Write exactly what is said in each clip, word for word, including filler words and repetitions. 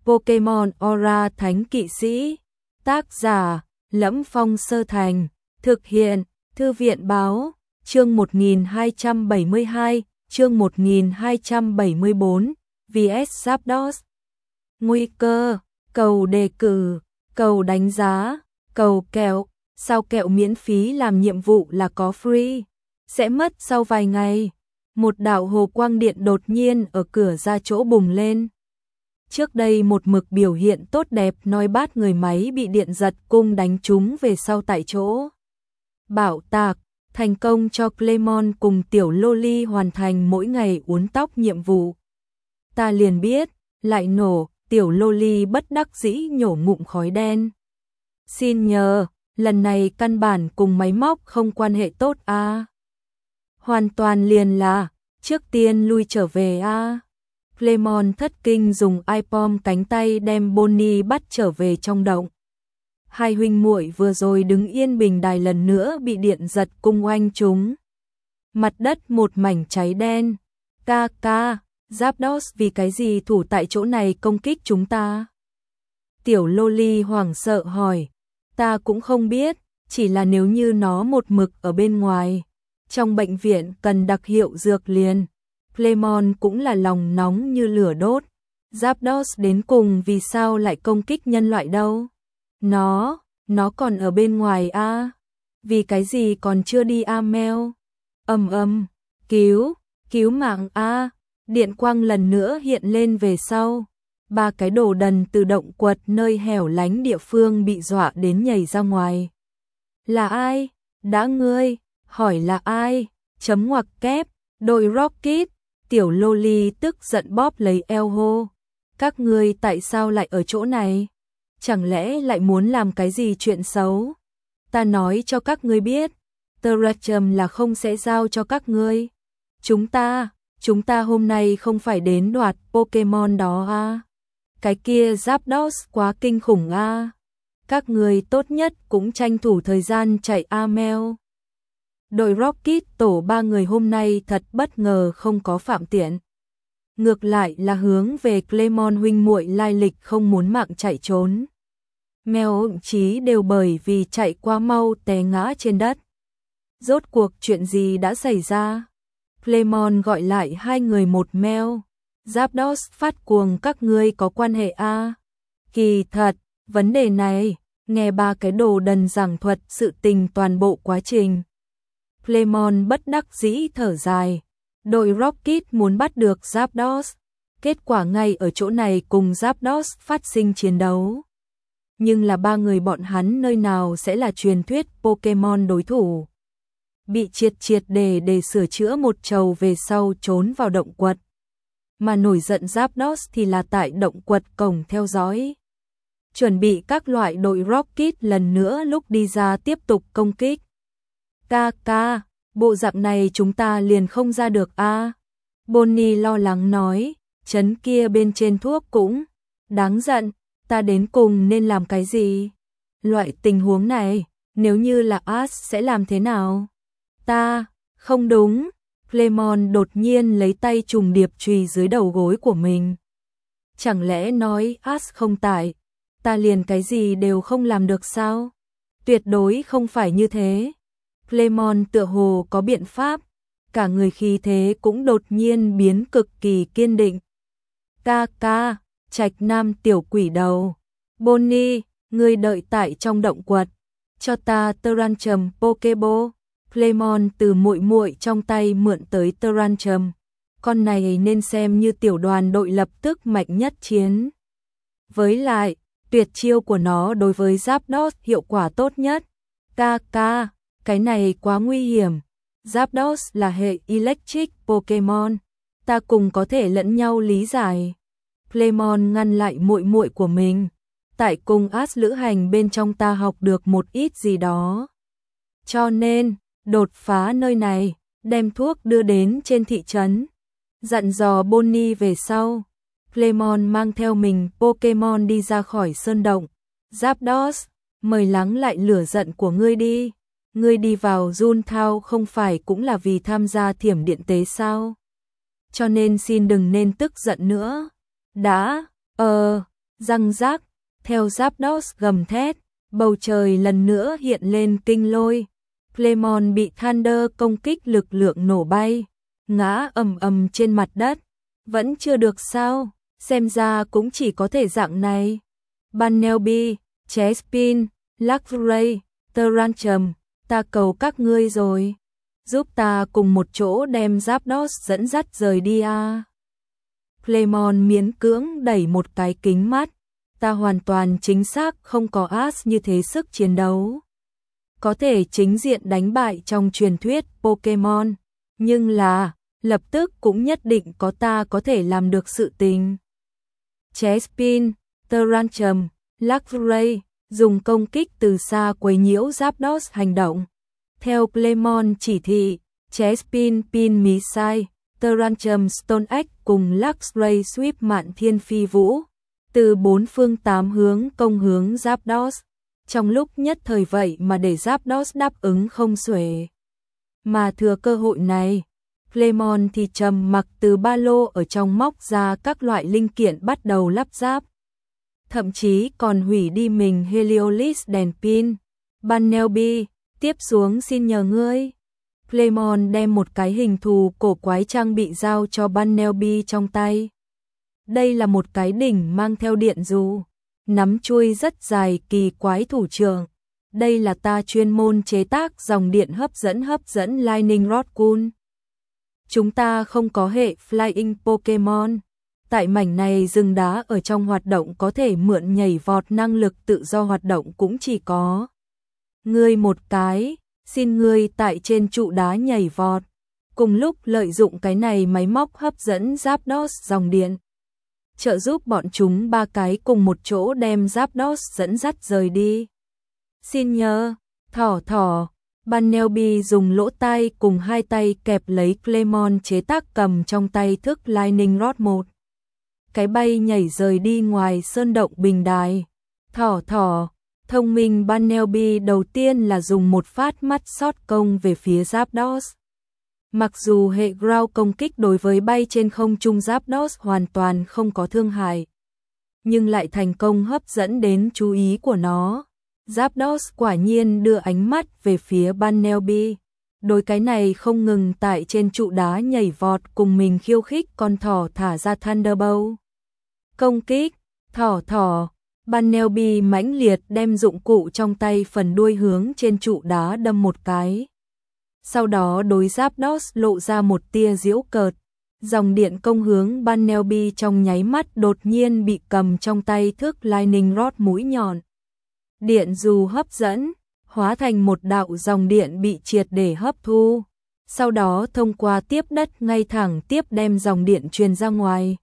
Pokemon Aura Thánh Kỵ Sĩ. Tác giả: Lẫm Phong Sơ Thành. Thực hiện: Thư viện Báo. Chương một nghìn hai trăm bảy mươi hai, chương một nghìn hai trăm bảy mươi bốn, vê ét Zapdos. Nguy cơ, cầu đề cử, cầu đánh giá, cầu kẹo. Sao kẹo miễn phí làm nhiệm vụ là có free? Sẽ mất sau vài ngày. Một đạo hồ quang điện đột nhiên ở cửa ra chỗ bùng lên. Trước đây một mực biểu hiện tốt đẹp nói bát người máy bị điện giật cung đánh trúng về sau tại chỗ. Bảo tạc, thành công cho Clemon cùng tiểu Loli hoàn thành mỗi ngày uốn tóc nhiệm vụ. Ta liền biết, lại nổ, tiểu Loli bất đắc dĩ nhổ ngụm khói đen. Xin nhờ, lần này căn bản cùng máy móc không quan hệ tốt a. À. Hoàn toàn liền là, trước tiên lui trở về a. À. Clemon thất kinh dùng iPom cánh tay đem Bonnie bắt trở về trong động. Hai huynh muội vừa rồi đứng yên bình đài lần nữa bị điện giật cung oanh chúng. Mặt đất một mảnh cháy đen. Ca ca, Zapdos vì cái gì thủ tại chỗ này công kích chúng ta? Tiểu Loli hoảng sợ hỏi. Ta cũng không biết, chỉ là nếu như nó một mực ở bên ngoài. Trong bệnh viện cần đặc hiệu dược liền. Clemon cũng là lòng nóng như lửa đốt. Zapdos đến cùng vì sao lại công kích nhân loại đâu? Nó, nó còn ở bên ngoài a. À? Vì cái gì còn chưa đi a à meo? Ầm ầm, cứu, cứu mạng a. À? Điện quang lần nữa hiện lên về sau. Ba cái đồ đần tự động quật nơi hẻo lánh địa phương bị dọa đến nhảy ra ngoài. Là ai? Đã ngươi, hỏi là ai? Chấm ngoặc kép, đội Rocket. Tiểu Loli tức giận bóp lấy eo hô. Các ngươi tại sao lại ở chỗ này? Chẳng lẽ lại muốn làm cái gì chuyện xấu? Ta nói cho các ngươi biết, Terrachum là không sẽ giao cho các ngươi. Chúng ta, chúng ta hôm nay không phải đến đoạt Pokemon đó à? Cái kia Zapdos quá kinh khủng à? Các ngươi tốt nhất cũng tranh thủ thời gian chạy a meo. Đội Rocket tổ ba người hôm nay thật bất ngờ không có phạm tiện. Ngược lại là hướng về Clemon huynh muội lai lịch không muốn mạng chạy trốn. Mèo ụng chí đều bởi vì chạy quá mau té ngã trên đất. Rốt cuộc chuyện gì đã xảy ra? Clemon gọi lại hai người một mèo. Zapdos phát cuồng các ngươi có quan hệ a? À? Kỳ thật, vấn đề này, nghe ba cái đồ đần giảng thuật sự tình toàn bộ quá trình. Clemon bất đắc dĩ thở dài. Đội Rocket muốn bắt được Zapdos. Kết quả ngay ở chỗ này cùng Zapdos phát sinh chiến đấu. Nhưng là ba người bọn hắn nơi nào sẽ là truyền thuyết Pokemon đối thủ. Bị triệt triệt để để sửa chữa một trầu về sau trốn vào động quật. Mà nổi giận Zapdos thì là tại động quật cổng theo dõi. Chuẩn bị các loại đội Rocket lần nữa lúc đi ra tiếp tục công kích. Ca ca, bộ dạng này chúng ta liền không ra được a. À? Bonnie lo lắng nói, chấn kia bên trên thuốc cũng đáng giận, ta đến cùng nên làm cái gì? Loại tình huống này, nếu như là Ash sẽ làm thế nào? Ta, không đúng. Clemon đột nhiên lấy tay trùng điệp chùy dưới đầu gối của mình. Chẳng lẽ nói Ash không tại, ta liền cái gì đều không làm được sao? Tuyệt đối không phải như thế. Clemon tựa hồ có biện pháp, cả người khí thế cũng đột nhiên biến cực kỳ kiên định. Ca ca, Trạch Nam tiểu quỷ đầu. Bonnie, ngươi đợi tại trong động quật, cho ta Terrachum Pokeball. Clemon từ muội muội trong tay mượn tới Terrachum. Con này nên xem như tiểu đoàn đội lập tức mạnh nhất chiến. Với lại, tuyệt chiêu của nó đối với Zapdos hiệu quả tốt nhất. Ca ca, cái này quá nguy hiểm. Zapdos là hệ Electric Pokemon, ta cùng có thể lẫn nhau lý giải. Clemon ngăn lại muội muội của mình. Tại cùng Ash lữ hành bên trong ta học được một ít gì đó. Cho nên, đột phá nơi này, đem thuốc đưa đến trên thị trấn. Dặn dò Bonnie về sau. Clemon mang theo mình Pokemon đi ra khỏi sơn động. Zapdos, mời lắng lại lửa giận của ngươi đi. Ngươi đi vào Juntown không phải cũng là vì tham gia thiểm điện tế sao? Cho nên xin đừng nên tức giận nữa. Đã, ờ, Răng rác, theo Zapdos gầm thét, bầu trời lần nữa hiện lên kinh lôi. Clemon bị Thunder công kích lực lượng nổ bay, ngã ầm ầm trên mặt đất. Vẫn chưa được sao, xem ra cũng chỉ có thể dạng này. Bunnelby, Chespin, Luxray, Tyrantrum, ta cầu các ngươi rồi. Giúp ta cùng một chỗ đem Zapdos dẫn dắt rời đi à. Clemon miễn cưỡng đẩy một cái kính mắt. Ta hoàn toàn chính xác không có as như thế sức chiến đấu. Có thể chính diện đánh bại trong truyền thuyết Pokemon. Nhưng là, lập tức cũng nhất định có ta có thể làm được sự tình. Chespin, Tyrantrum, Luxray dùng công kích từ xa quấy nhiễu Zapdos hành động. Theo Clemon chỉ thị, Chespin Pin Missile, Tyrantrum Stone Axe cùng Luxray Sweep Mạn Thiên Phi Vũ, từ bốn phương tám hướng công hướng Zapdos. Trong lúc nhất thời vậy mà để Zapdos đáp ứng không xuể. Mà thừa cơ hội này, Clemon thì trầm mặc từ ba lô ở trong móc ra các loại linh kiện bắt đầu lắp ráp. Thậm chí còn hủy đi mình Heliolisk đèn pin. Bunnelby, tiếp xuống xin nhờ ngươi. Clemon đem một cái hình thù cổ quái trang bị giao cho Bunnelby trong tay. Đây là một cái đỉnh mang theo điện dù, nắm chuôi rất dài kỳ quái thủ trưởng. Đây là ta chuyên môn chế tác dòng điện hấp dẫn hấp dẫn Lightning Rod Cool. Chúng ta không có hệ Flying Pokemon. Tại mảnh này rừng đá ở trong hoạt động có thể mượn nhảy vọt năng lực tự do hoạt động cũng chỉ có ngươi một cái, xin ngươi tại trên trụ đá nhảy vọt. Cùng lúc lợi dụng cái này máy móc hấp dẫn Zapdos dòng điện. Trợ giúp bọn chúng ba cái cùng một chỗ đem Zapdos dẫn dắt rời đi. Xin nhờ, thỏ thỏ. Bunnelby dùng lỗ tai cùng hai tay kẹp lấy Clemon chế tác cầm trong tay thức Lightning Rod một. Cái bay nhảy rời đi ngoài sơn động bình đài. Thỏ thỏ, thông minh Bunnelby đầu tiên là dùng một phát mắt shot công về phía Zapdos. Mặc dù hệ ground công kích đối với bay trên không trung Zapdos hoàn toàn không có thương hại, nhưng lại thành công hấp dẫn đến chú ý của nó. Zapdos quả nhiên đưa ánh mắt về phía Bunnelby. Đối cái này không ngừng tại trên trụ đá nhảy vọt cùng mình khiêu khích con thỏ thả ra Thunderbolt. Công kích, thỏ thỏ, Bunnelby mãnh liệt đem dụng cụ trong tay phần đuôi hướng trên trụ đá đâm một cái. Sau đó đối Zapdos lộ ra một tia giễu cợt. Dòng điện công hướng Bunnelby trong nháy mắt đột nhiên bị cầm trong tay thước Lightning Rod mũi nhọn. Điện dù hấp dẫn, hóa thành một đạo dòng điện bị triệt để hấp thu. Sau đó thông qua tiếp đất ngay thẳng tiếp đem dòng điện truyền ra ngoài.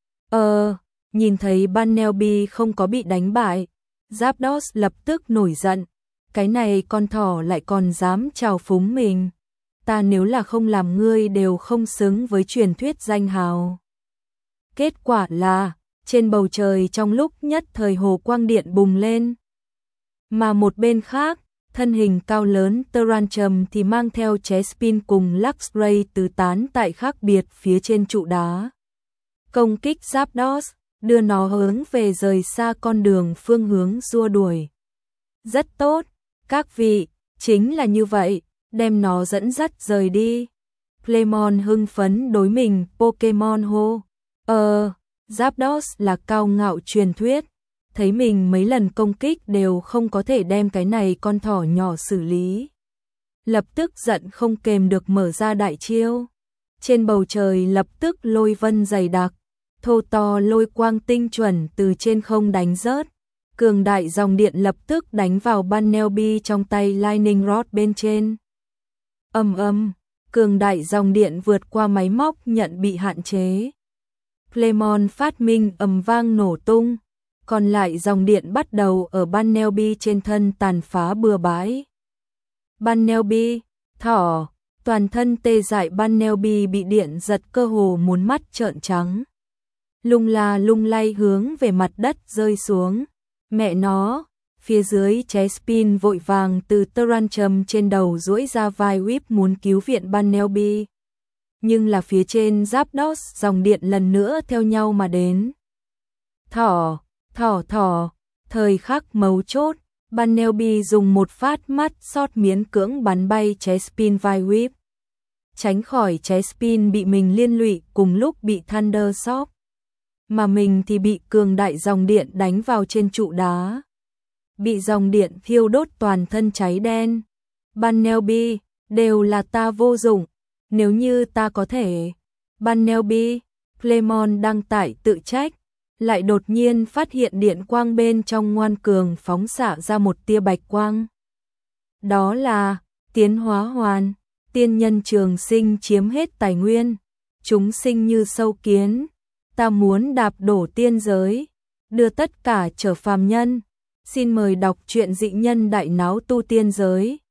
Ờ, nhìn thấy Bunnelby không có bị đánh bại, Zapdos lập tức nổi giận. Cái này con thỏ lại còn dám trào phúng mình. Ta nếu là không làm ngươi đều không xứng với truyền thuyết danh hào. Kết quả là, trên bầu trời trong lúc nhất thời hồ quang điện bùng lên. Mà một bên khác, thân hình cao lớn Tyrantrum thì mang theo Chespin cùng Luxray tứ tán tại khác biệt phía trên trụ đá. Công kích Zapdos, đưa nó hướng về rời xa con đường phương hướng xua đuổi. Rất tốt, các vị, chính là như vậy, đem nó dẫn dắt rời đi. Clemon hưng phấn đối mình Pokemon hô. Ờ, Zapdos là cao ngạo truyền thuyết. Thấy mình mấy lần công kích đều không có thể đem cái này con thỏ nhỏ xử lý. Lập tức giận không kềm được mở ra đại chiêu. Trên bầu trời lập tức lôi vân dày đặc, thô to lôi quang tinh chuẩn từ trên không đánh rớt. Cường đại dòng điện lập tức đánh vào Bunnelby trong tay Lightning Rod bên trên. Ầm ầm, cường đại dòng điện vượt qua máy móc nhận bị hạn chế. Clemon phát minh ầm vang nổ tung. Còn lại dòng điện bắt đầu ở Bunnelby trên thân tàn phá bừa bãi. Bunnelby, thỏ, toàn thân tê dại Bunnelby bị điện giật cơ hồ muốn mắt trợn trắng. Lung la lung lay hướng về mặt đất rơi xuống. Mẹ nó, phía dưới Chespin vội vàng từ Tyrantrum trên đầu duỗi ra vai whip muốn cứu viện Bunnelby. Nhưng là phía trên Zapdos dòng điện lần nữa theo nhau mà đến. Thỏ, Thỏ thỏ, thời khắc mấu chốt, Barnaby dùng một phát mắt sót miễn cưỡng bắn bay Chespin vai Whip. Tránh khỏi Chespin bị mình liên lụy cùng lúc bị Thunder Shock. Mà mình thì bị cường đại dòng điện đánh vào trên trụ đá. Bị dòng điện thiêu đốt toàn thân cháy đen. Barnaby, đều là ta vô dụng, nếu như ta có thể. Barnaby, Clemon đang tải tự trách, lại đột nhiên phát hiện điện quang bên trong ngoan cường phóng xạ ra một tia bạch quang. Đó là tiến hóa hoàn, tiên nhân trường sinh chiếm hết tài nguyên, chúng sinh như sâu kiến, ta muốn đạp đổ tiên giới, đưa tất cả trở phàm nhân. Xin mời đọc truyện Dị Nhân Đại Náo Tu Tiên Giới.